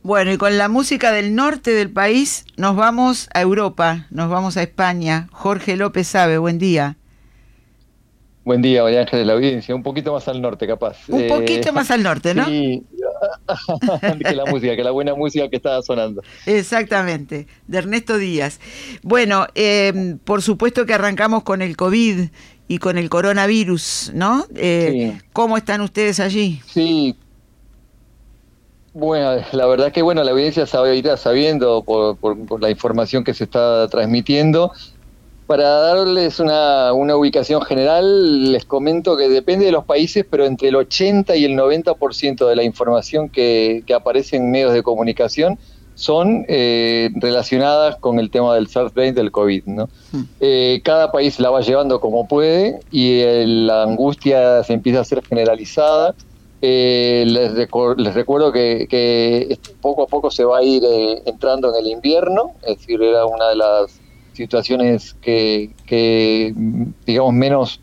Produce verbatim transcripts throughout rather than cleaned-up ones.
Bueno, y con la música del norte del país nos vamos a Europa, nos vamos a España. Jorge López Sabe, buen día. Buen día, María Ángeles, la audiencia. Un poquito más al norte, capaz. Un Eh, poquito más al norte, ¿no? sí, que la música, que la buena música que estaba sonando. Exactamente, de Ernesto Díaz. Bueno, eh, por supuesto que arrancamos con el COVID y con el coronavirus, ¿no? Eh, Sí, ¿Cómo están ustedes allí? sí. Bueno, la verdad que bueno, la audiencia sabe, irá sabiendo por, por, por la información que se está transmitiendo. Para darles una, una ubicación general, les comento que depende de los países, pero entre el ochenta y el noventa por ciento de la información que, que aparece en medios de comunicación son eh, relacionadas con el tema del SARS-CoV, del COVID, ¿no? Hmm. Eh, cada país la va llevando como puede y el, la angustia se empieza a ser generalizada. Eh, les, recor- les recuerdo que, que poco a poco se va a ir eh, entrando en el invierno, es decir, era una de las situaciones que, que digamos, menos,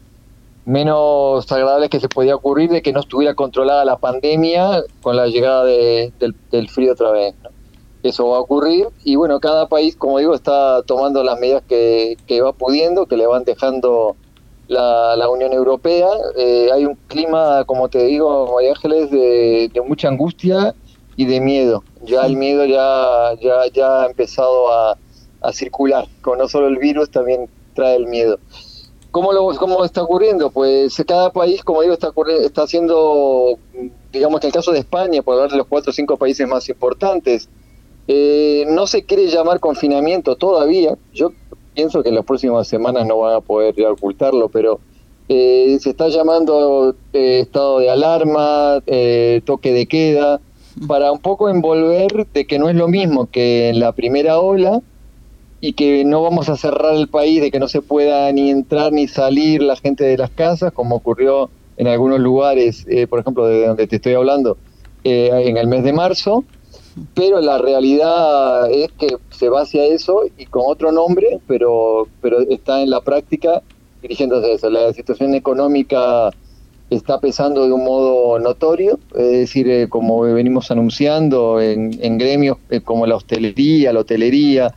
menos agradables que se podía ocurrir de que no estuviera controlada la pandemia con la llegada de, del, del frío otra vez, ¿no? Eso va a ocurrir y bueno, cada país, como digo, está tomando las medidas que, que va pudiendo, que le van dejando la, la Unión Europea. Eh, hay un clima, como te digo, María Ángeles, de, de mucha angustia y de miedo. Ya el miedo ya, ya, ya ha empezado a a circular, con no solo el virus, también trae el miedo. ¿Cómo, lo, ¿Cómo está ocurriendo? Pues cada país, como digo, está, está haciendo, digamos que en el caso de España, por hablar de los cuatro o cinco países más importantes, eh, no se quiere llamar confinamiento todavía. Yo pienso que en las próximas semanas no van a poder ocultarlo, pero eh, se está llamando eh, estado de alarma, eh, toque de queda, para un poco envolver de que no es lo mismo que en la primera ola, y que no vamos a cerrar el país, de que no se pueda ni entrar ni salir la gente de las casas, como ocurrió en algunos lugares, eh, por ejemplo, de donde te estoy hablando, eh, en el mes de marzo, pero la realidad es que se va hacia eso y con otro nombre, pero, pero está en la práctica dirigiéndose a eso. La situación económica está pesando de un modo notorio, es decir, eh, como venimos anunciando en, en gremios eh, como la hostelería, la hotelería,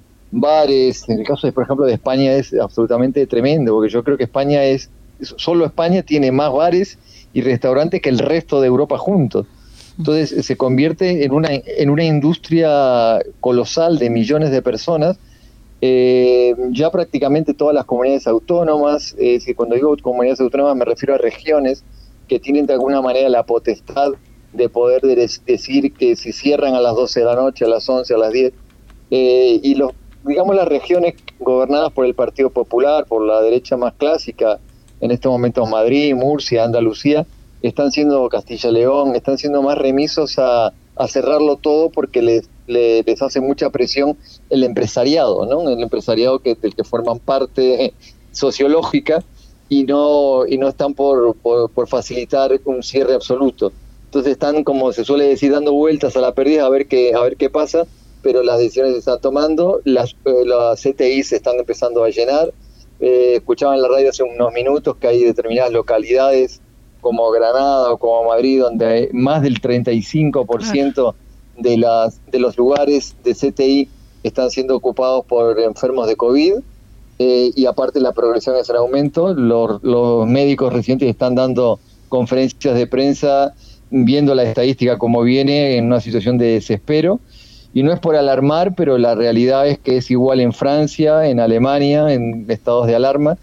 bares. En el caso de, por ejemplo, de España es absolutamente tremendo, porque yo creo que España es, solo España tiene más bares y restaurantes que el resto de Europa juntos. Entonces se convierte en una, en una industria colosal de millones de personas. Eh, ya prácticamente todas las comunidades autónomas, eh, si cuando digo comunidades autónomas me refiero a regiones que tienen de alguna manera la potestad de poder de decir que si cierran a las doce de la noche, a las once, a las diez, eh, y los digamos las regiones gobernadas por el Partido Popular, por la derecha más clásica, en estos momentos Madrid, Murcia, Andalucía, están siendo Castilla y León, están siendo más remisos a, a cerrarlo todo porque les, les, les hace mucha presión el empresariado, ¿no? El empresariado que, del que forman parte sociológica y no, y no están por, por, por facilitar un cierre absoluto. Entonces están, como se suele decir, dando vueltas a la pérdida a ver qué, a ver qué pasa, pero las decisiones se están tomando, las, eh, las C T I se están empezando a llenar. Eh, escuchaba en la radio hace unos minutos que hay determinadas localidades como Granada o como Madrid donde hay más del treinta y cinco por ciento de, las, de los lugares de C T I están siendo ocupados por enfermos de COVID, eh, y aparte la progresión es en aumento. Los, los médicos recientes están dando conferencias de prensa viendo la estadística como viene en una situación de desespero. Y no es por alarmar, pero la realidad es que es igual en Francia, en Alemania, en estados de alarma.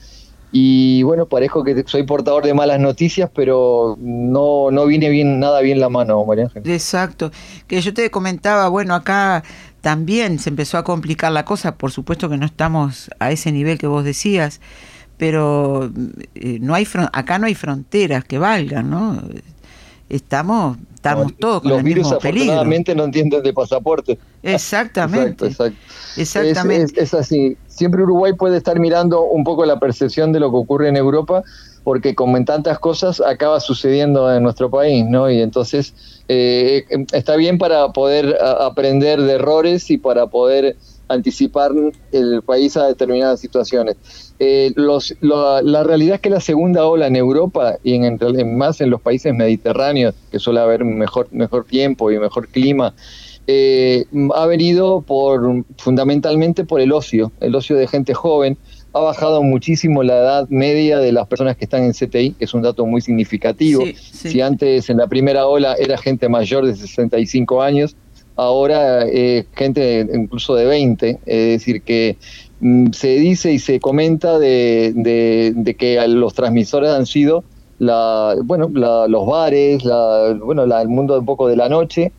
Y bueno, parezco que soy portador de malas noticias, pero no, no viene bien nada bien la mano, María Ángel. Exacto. Que yo te comentaba, bueno, acá también se empezó a complicar la cosa. Por supuesto que no estamos a ese nivel que vos decías, pero eh, no hay fron- acá no hay fronteras que valgan, ¿no? Estamos, estamos No, todos con los el virus mismo peligro. afortunadamente no entienden de pasaporte. Exactamente. Exacto, exacto. Exactamente. Es, es, es así. Siempre Uruguay puede estar mirando un poco la percepción de lo que ocurre en Europa, porque como en tantas cosas acaba sucediendo en nuestro país, ¿no? Y entonces eh, está bien para poder a, aprender de errores y para poder anticipar el país a determinadas situaciones. Eh, los, lo, la realidad es que la segunda ola en Europa y en, en más en los países mediterráneos, que suele haber mejor, mejor tiempo y mejor clima, eh, ha venido por fundamentalmente por el ocio, el ocio de gente joven. Ha bajado muchísimo la edad media de las personas que están en C T I, que es un dato muy significativo. Sí, sí. Si antes en la primera ola era gente mayor de sesenta y cinco años, ahora eh, gente incluso de veinte, es decir, que mm, se dice y se comenta de, de, de que los transmisores han sido la, bueno, la, los bares, la, bueno, la, el mundo un poco de la noche.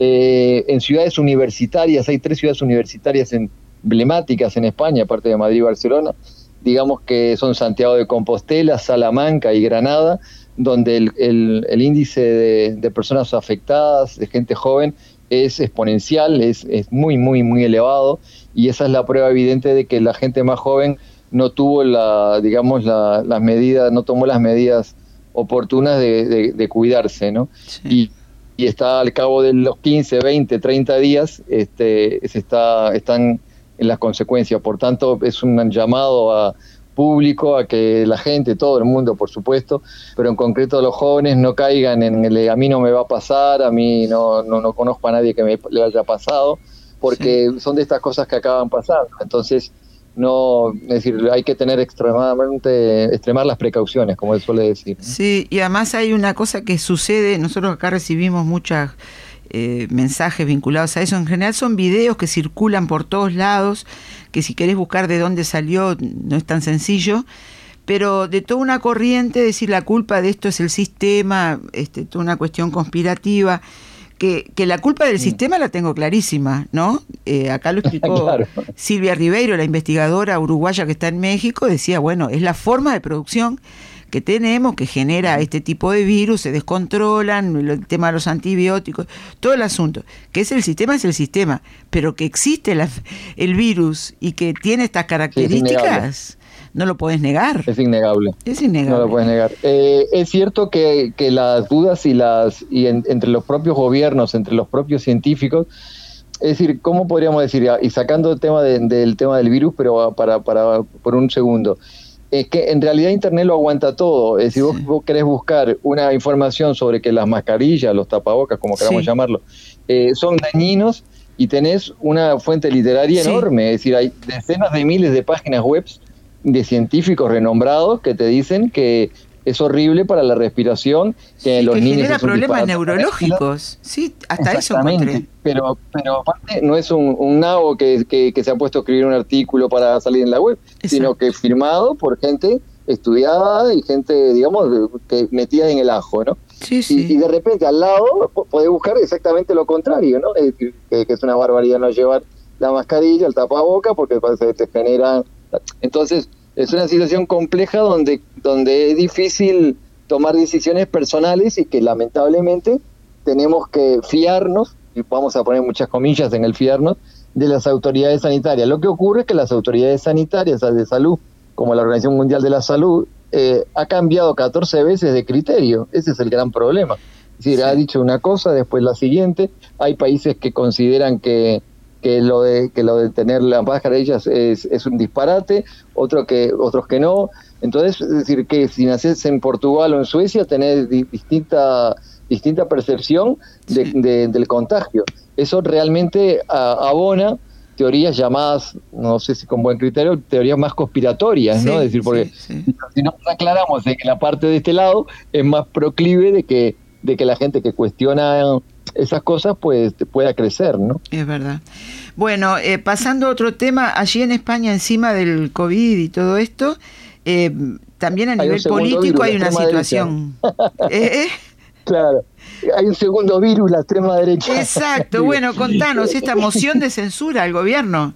Eh, en ciudades universitarias, hay tres ciudades universitarias en emblemáticas en España, aparte de Madrid y Barcelona, digamos que son Santiago de Compostela, Salamanca y Granada, donde el, el, el índice de, de personas afectadas, de gente joven, es exponencial, es, es muy, muy, muy elevado, y esa es la prueba evidente de que la gente más joven no tuvo la, digamos, la, las medidas, no tomó las medidas oportunas de, de, de cuidarse, ¿no? Sí. Y y está al cabo de los quince, veinte, treinta días, este, se está, están en las consecuencias. Por tanto, es un llamado a público a que la gente, todo el mundo, por supuesto, pero en concreto los jóvenes no caigan en el a mí no me va a pasar, a mí no, no, no conozco a nadie que me le haya pasado, porque sí. son de estas cosas que acaban pasando. Entonces, no, es decir, hay que tener extremadamente, extremar las precauciones, como él suele decir. Sí, y además hay una cosa que sucede, nosotros acá recibimos muchos eh, mensajes vinculados a eso, en general son videos que circulan por todos lados, que si querés buscar de dónde salió no es tan sencillo, pero de toda una corriente, decir la culpa de esto es el sistema, este, toda una cuestión conspirativa, Que, que la culpa del sistema la tengo clarísima, ¿no? Eh, acá lo explicó claro. Silvia Ribeiro, la investigadora uruguaya que está en México, decía, bueno, es la forma de producción que tenemos que genera este tipo de virus, se descontrolan, el tema de los antibióticos, todo el asunto. Que es el sistema, es el sistema, pero que existe la, el virus y que tiene estas características... Sí, no lo puedes negar. Es innegable. Es innegable. No lo puedes negar. Eh, es cierto que, que las dudas y las y en, entre los propios gobiernos, entre los propios científicos, es decir, ¿cómo podríamos decir? Y sacando el tema de, del tema del virus, pero para, para por un segundo, es que en realidad Internet lo aguanta todo. Es decir, sí. vos, vos querés buscar una información sobre que las mascarillas, los tapabocas, como queramos sí. llamarlo, eh, son dañinos y tenés una fuente literaria sí. enorme. Es decir, hay decenas de miles de páginas web de científicos renombrados que te dicen que es horrible para la respiración, que sí, los que niños genera problemas neurológicos, sí, hasta eso encontré. Pero, pero aparte no es un, un nabo que, que, que se ha puesto a escribir un artículo para salir en la web, exacto. sino que firmado por gente estudiada y gente, digamos, que metida en el ajo, ¿no? Sí, sí. Y, y de repente al lado podés buscar exactamente lo contrario, ¿no? Es decir, que, que es una barbaridad no llevar la mascarilla, el tapaboca, porque parece que te genera... Entonces, es una situación compleja donde, donde es difícil tomar decisiones personales y que lamentablemente tenemos que fiarnos, y vamos a poner muchas comillas en el fiarnos, de las autoridades sanitarias. Lo que ocurre es que las autoridades sanitarias de salud, como la Organización Mundial de la Salud, eh, ha cambiado catorce veces de criterio. Ese es el gran problema. Es decir, sí. ha dicho una cosa, después la siguiente. Hay países que consideran que que lo de que lo de tener las mascarillas es, es un disparate, otro que otros que no. Entonces, es decir, que si nacés en Portugal o en Suecia tenés di, distinta distinta percepción de, sí. de, del contagio. Eso realmente a, abona teorías llamadas, no sé si con buen criterio, teorías más conspiratorias, sí, ¿no? Es decir, porque sí, sí. si no aclaramos de que la parte de este lado es más proclive de que de que la gente que cuestiona esas cosas pues pueda crecer, ¿no? Es verdad. Bueno, eh, pasando a otro tema, allí en España, encima del COVID y todo esto, eh, también a hay nivel político virus, hay una situación. ¿Eh? Claro, hay un segundo virus, la extrema derecha. Exacto, bueno, contanos, esta moción de censura al gobierno.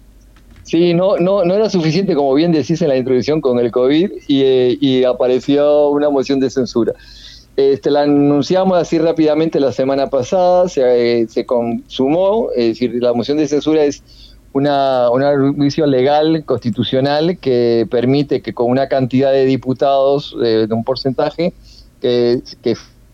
Sí, no, no, no era suficiente, como bien decís en la introducción, con el COVID y, eh, y apareció una moción de censura. Este, la anunciamos así rápidamente la semana pasada, se, eh, se consumó, es decir, la moción de censura es una, una juicio legal, constitucional, que permite que con una cantidad de diputados, eh, de un porcentaje, que, que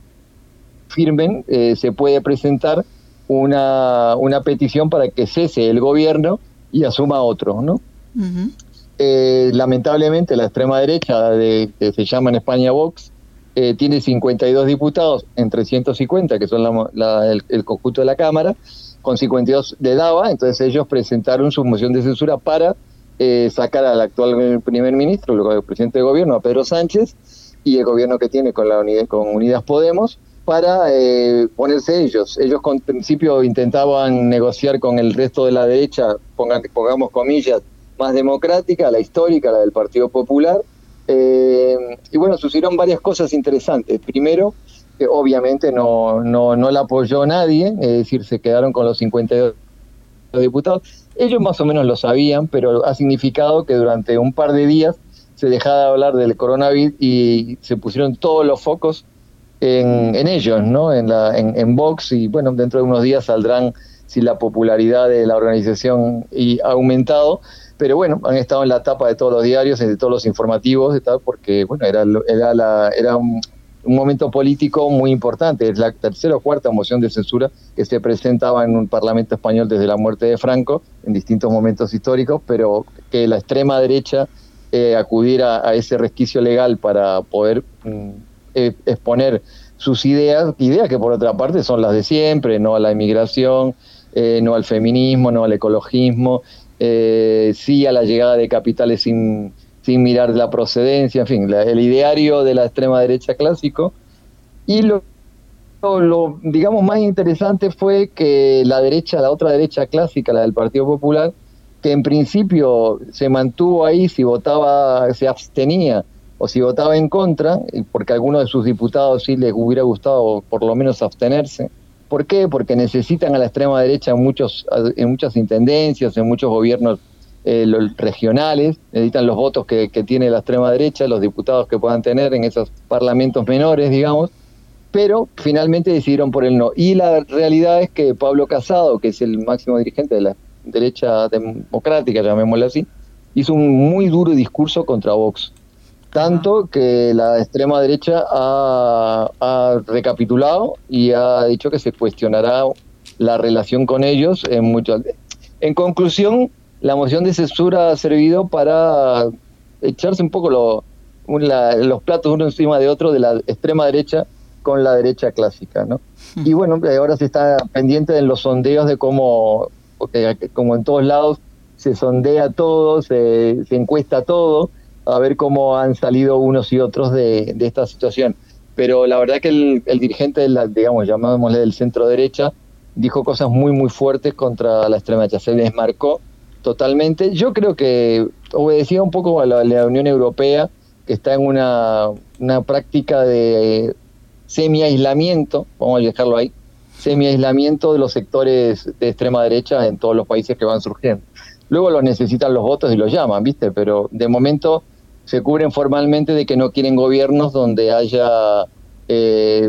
firmen, eh, se puede presentar una, una petición para que cese el gobierno y asuma otro, ¿no? Uh-huh. Eh, lamentablemente la extrema derecha, de, que se llama en España Vox, Eh, tiene cincuenta y dos diputados en trescientos cincuenta, que son la, la, el, el conjunto de la Cámara, con cincuenta y dos le daba, entonces ellos presentaron su moción de censura para eh, sacar al actual primer ministro, luego el presidente de gobierno, a Pedro Sánchez, y el gobierno que tiene con, la unidad, con Unidas Podemos, para eh, ponerse ellos. Ellos con principio intentaban negociar con el resto de la derecha, pongan, pongamos comillas, más democrática, la histórica, la del Partido Popular, eh, y bueno, sucedieron varias cosas interesantes. Primero, que obviamente no, no, no la apoyó nadie, es decir, se quedaron con los cincuenta y dos diputados. Ellos más o menos lo sabían, pero ha significado que durante un par de días se dejaba de hablar del coronavirus y se pusieron todos los focos en, en ellos, ¿no? En, la, en, en Vox, y bueno, dentro de unos días saldrán si la popularidad de la organización y ha aumentado, pero bueno, han estado en la tapa de todos los diarios, de todos los informativos, tal, porque bueno, era, era, la, era un, un momento político muy importante. Es la tercera o cuarta moción de censura que se presentaba en un parlamento español desde la muerte de Franco, en distintos momentos históricos, pero que la extrema derecha eh, acudiera a ese resquicio legal para poder mm, eh, exponer sus ideas, ideas que por otra parte son las de siempre, no a la inmigración, eh, no al feminismo, no al ecologismo, eh, sí a la llegada de capitales sin, sin mirar la procedencia, en fin, la, el ideario de la extrema derecha clásico. Y lo, lo, lo, digamos, más interesante fue que la derecha, la otra derecha clásica, la del Partido Popular, que en principio se mantuvo ahí si votaba, se abstenía, o si votaba en contra, porque a algunos de sus diputados sí les hubiera gustado por lo menos abstenerse. ¿Por qué? Porque necesitan a la extrema derecha en, muchos, en muchas intendencias, en muchos gobiernos eh, los regionales, necesitan los votos que, que tiene la extrema derecha, los diputados que puedan tener en esos parlamentos menores, digamos, pero finalmente decidieron por el no. Y la realidad es que Pablo Casado, que es el máximo dirigente de la derecha democrática, llamémoslo así, hizo un muy duro discurso contra Vox. Tanto que la extrema derecha ha, ha recapitulado y ha dicho que se cuestionará la relación con ellos en muchos. En conclusión, la moción de censura ha servido para echarse un poco lo, la, los platos uno encima de otro de la extrema derecha con la derecha clásica, ¿no? Y bueno, ahora se está pendiente de los sondeos de cómo, porque como en todos lados se sondea todo, se, se encuesta todo, a ver cómo han salido unos y otros de, de esta situación. Pero la verdad que el, el dirigente, de la, digamos, llamémosle del centro derecha, dijo cosas muy, muy fuertes contra la extrema derecha. Se desmarcó totalmente. Yo creo que obedecía un poco a la, a la Unión Europea, que está en una, una práctica de eh, semi-aislamiento, vamos a dejarlo ahí, semi-aislamiento de los sectores de extrema derecha en todos los países que van surgiendo. Luego los necesitan los votos y los llaman, ¿viste? Pero de momento se cubren formalmente de que no quieren gobiernos donde haya eh,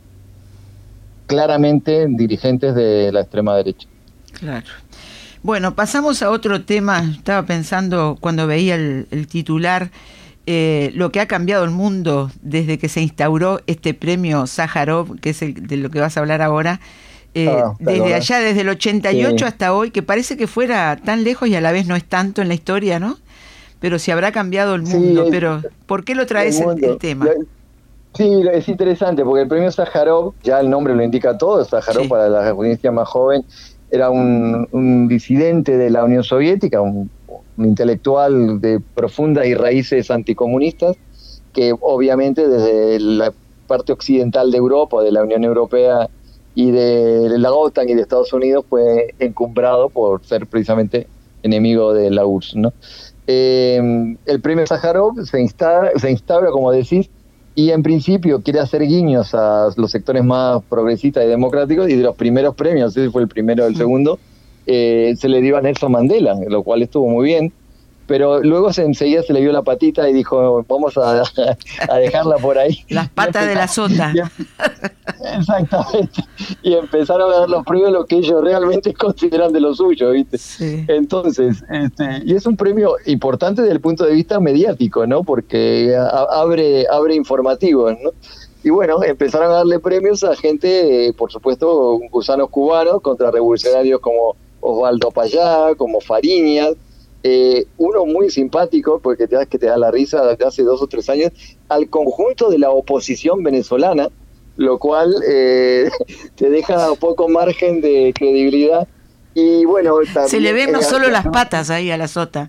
claramente dirigentes de la extrema derecha. Claro. Bueno, pasamos a otro tema. Estaba pensando cuando veía el, el titular, eh, lo que ha cambiado el mundo desde que se instauró este premio Sájarov, que es el de lo que vas a hablar ahora, eh, ah, desde allá, desde el ochenta y ocho sí. hasta hoy, que parece que fuera tan lejos y a la vez no es tanto en la historia, ¿no? Pero si habrá cambiado el mundo, sí, pero ¿por qué lo traes el, el, el tema? Sí, es interesante, porque el premio Sájarov, ya el nombre lo indica todo, Sájarov sí. para la audiencia más joven, era un, un disidente de la Unión Soviética, un, un intelectual de profundas y raíces anticomunistas, que obviamente desde la parte occidental de Europa, de la Unión Europea y de la OTAN y de Estados Unidos, fue encumbrado por ser precisamente enemigo de la U R S S, ¿no? Eh, el premio Sájarov se instaura, se instaura, como decís, y en principio quiere hacer guiños a los sectores más progresistas y democráticos, y de los primeros premios, no sé si fue el primero o el segundo, eh, se le dio a Nelson Mandela, lo cual estuvo muy bien, pero luego se, enseguida se le dio la patita y dijo, vamos a, a dejarla por ahí. Las patas de la sota. Exactamente. Y empezaron a dar los premios lo que ellos realmente consideran de lo suyo, ¿viste? Sí. Entonces, este, y es un premio importante desde el punto de vista mediático, ¿no? Porque a, abre, abre informativos, ¿no? Y bueno, empezaron a darle premios a gente, eh, por supuesto, gusanos cubanos, contrarrevolucionarios como Osvaldo Payá, como Fariñas. Eh, uno muy simpático, porque te da, que te da la risa, desde hace dos o tres años, al conjunto de la oposición venezolana, lo cual eh, te deja poco margen de credibilidad. Y bueno, también, se le ven no eh, solo las patas ahí a la sota,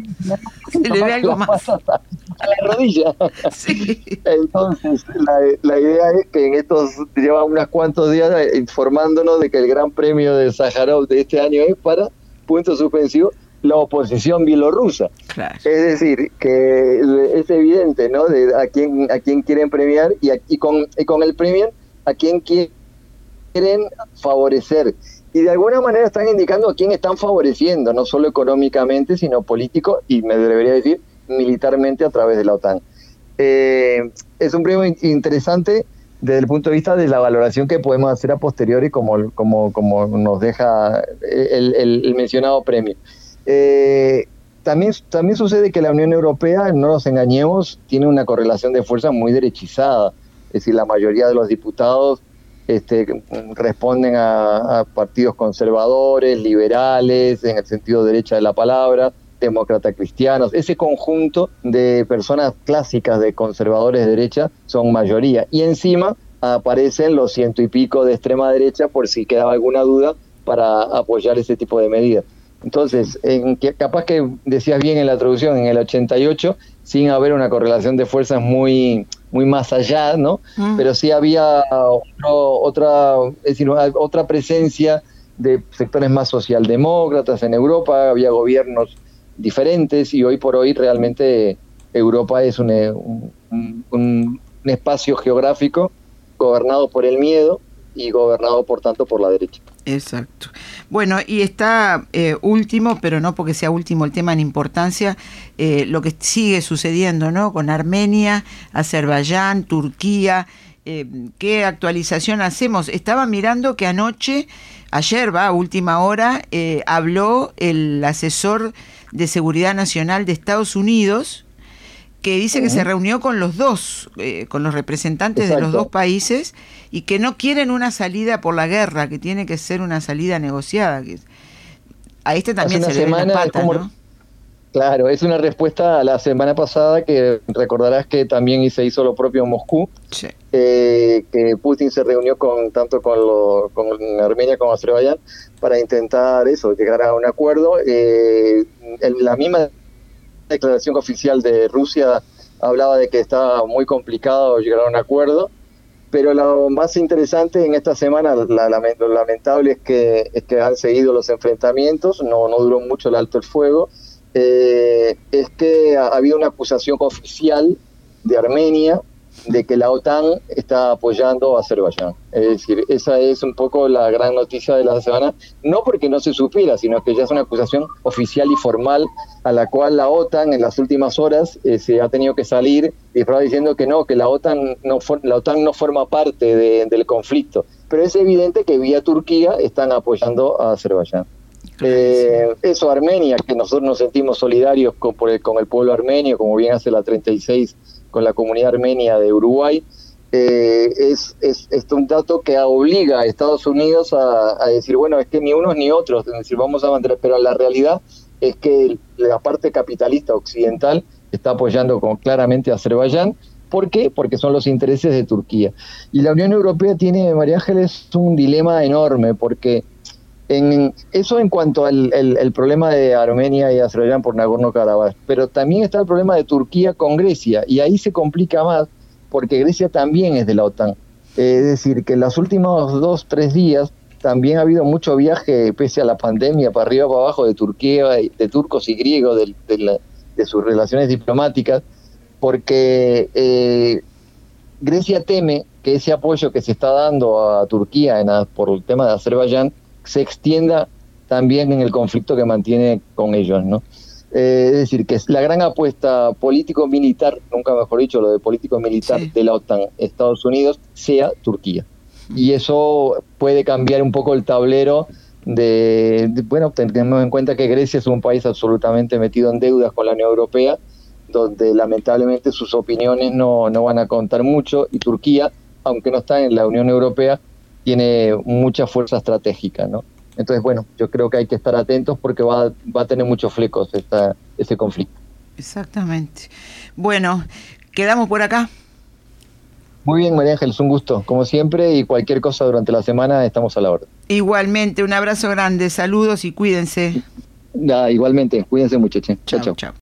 se le ve algo más. A la rodilla. Sí. Entonces, la, la idea es que en estos, lleva unos cuantos días informándonos de que el Gran Premio de Sájarov de este año es para, punto suspensivo, la oposición bielorrusa. Claro. Es decir, que es evidente, ¿no? De a quién a quién quieren premiar y, a, y, con, y con el premio a quién quieren favorecer. Y de alguna manera están indicando a quién están favoreciendo, no solo económicamente, sino político, y me debería decir militarmente a través de la OTAN. Eh, es un premio interesante desde el punto de vista de la valoración que podemos hacer a posteriori, como, como, como nos deja el, el, el mencionado premio. Eh, también, también sucede que la Unión Europea, no nos engañemos, tiene una correlación de fuerzas muy derechizada. Es decir, la mayoría de los diputados Este, responden a, a partidos conservadores, liberales, en el sentido derecha de la palabra, demócratas cristianos. Ese conjunto de personas clásicas de conservadores de derecha son mayoría. Y encima aparecen los ciento y pico de extrema derecha, por si quedaba alguna duda, para apoyar ese tipo de medidas. Entonces, en que, capaz que decías bien en la traducción, en el ochenta y ocho, sin haber una correlación de fuerzas muy... muy más allá, ¿no? Mm. Pero sí había otro, otra, es decir, otra presencia de sectores más socialdemócratas en Europa, había gobiernos diferentes y hoy por hoy realmente Europa es un, un, un, un espacio geográfico gobernado por el miedo y gobernado por tanto por la derecha. Exacto. Bueno, y está eh, último, pero no porque sea último el tema en importancia, eh, lo que sigue sucediendo, ¿no? Con Armenia, Azerbaiyán, Turquía. Eh, ¿Qué actualización hacemos? Estaba mirando que anoche, ayer, va, a última hora, eh, habló el asesor de Seguridad Nacional de Estados Unidos, que dice que se reunió con los dos, eh, con los representantes Exacto. de los dos países, y que no quieren una salida por la guerra, que tiene que ser una salida negociada. Que a este también se le ven las patas, como, ¿no? Claro, es una respuesta a la semana pasada, que recordarás que también se hizo lo propio en Moscú, sí. eh, que Putin se reunió con tanto con, lo, con Armenia como Azerbaiyán para intentar eso, llegar a un acuerdo. Eh, en la misma declaración oficial de Rusia hablaba de que estaba muy complicado llegar a un acuerdo, pero lo más interesante en esta semana, la, la, lo lamentable es que, es que han seguido los enfrentamientos, no, no duró mucho el alto el fuego, eh, es que ha, ha habido una acusación oficial de Armenia de que la OTAN está apoyando a Azerbaiyán. Es decir, esa es un poco la gran noticia de la semana, no porque no se supiera, sino que ya es una acusación oficial y formal a la cual la OTAN en las últimas horas eh, se ha tenido que salir y estaba diciendo que no, que la OTAN no, for, la OTAN no forma parte de, del conflicto. Pero es evidente que vía Turquía están apoyando a Azerbaiyán. Eh, eso, Armenia, que nosotros nos sentimos solidarios con, por el, con el pueblo armenio, como bien hace la treinta y seis con la comunidad armenia de Uruguay, eh, es, es, es un dato que obliga a Estados Unidos a, a decir, bueno, es que ni unos ni otros, es decir, vamos a mantener, pero la realidad es que la parte capitalista occidental está apoyando con, claramente a Azerbaiyán. ¿Por qué? Porque son los intereses de Turquía. Y la Unión Europea tiene, María Ángeles, un dilema enorme, porque en eso en cuanto al el, el problema de Armenia y Azerbaiyán por Nagorno-Karabaj, pero también está el problema de Turquía con Grecia, y ahí se complica más, porque Grecia también es de la OTAN. Eh, es decir, que en los últimos dos, tres días también ha habido mucho viaje, pese a la pandemia, para arriba, para abajo, de Turquía, de turcos y griegos, de, de, la, de sus relaciones diplomáticas, porque eh, Grecia teme que ese apoyo que se está dando a Turquía en, por el tema de Azerbaiyán se extienda también en el conflicto que mantiene con ellos, ¿no? Eh, es decir, que es la gran apuesta político-militar, nunca mejor dicho, lo de político-militar sí. de la OTAN, Estados Unidos, sea Turquía. Y eso puede cambiar un poco el tablero de, de, bueno, tenemos en cuenta que Grecia es un país absolutamente metido en deudas con la Unión Europea, donde lamentablemente sus opiniones no, no van a contar mucho, y Turquía, aunque no está en la Unión Europea, tiene mucha fuerza estratégica, ¿no? Entonces, bueno, yo creo que hay que estar atentos porque va, va a tener muchos flecos esta, ese conflicto. Exactamente. Bueno, ¿quedamos por acá? Muy bien, María Ángeles, un gusto, como siempre, y cualquier cosa durante la semana estamos a la orden. Igualmente, un abrazo grande, saludos y cuídense. Ah, igualmente, cuídense mucho, che. Chao, chao. Chao.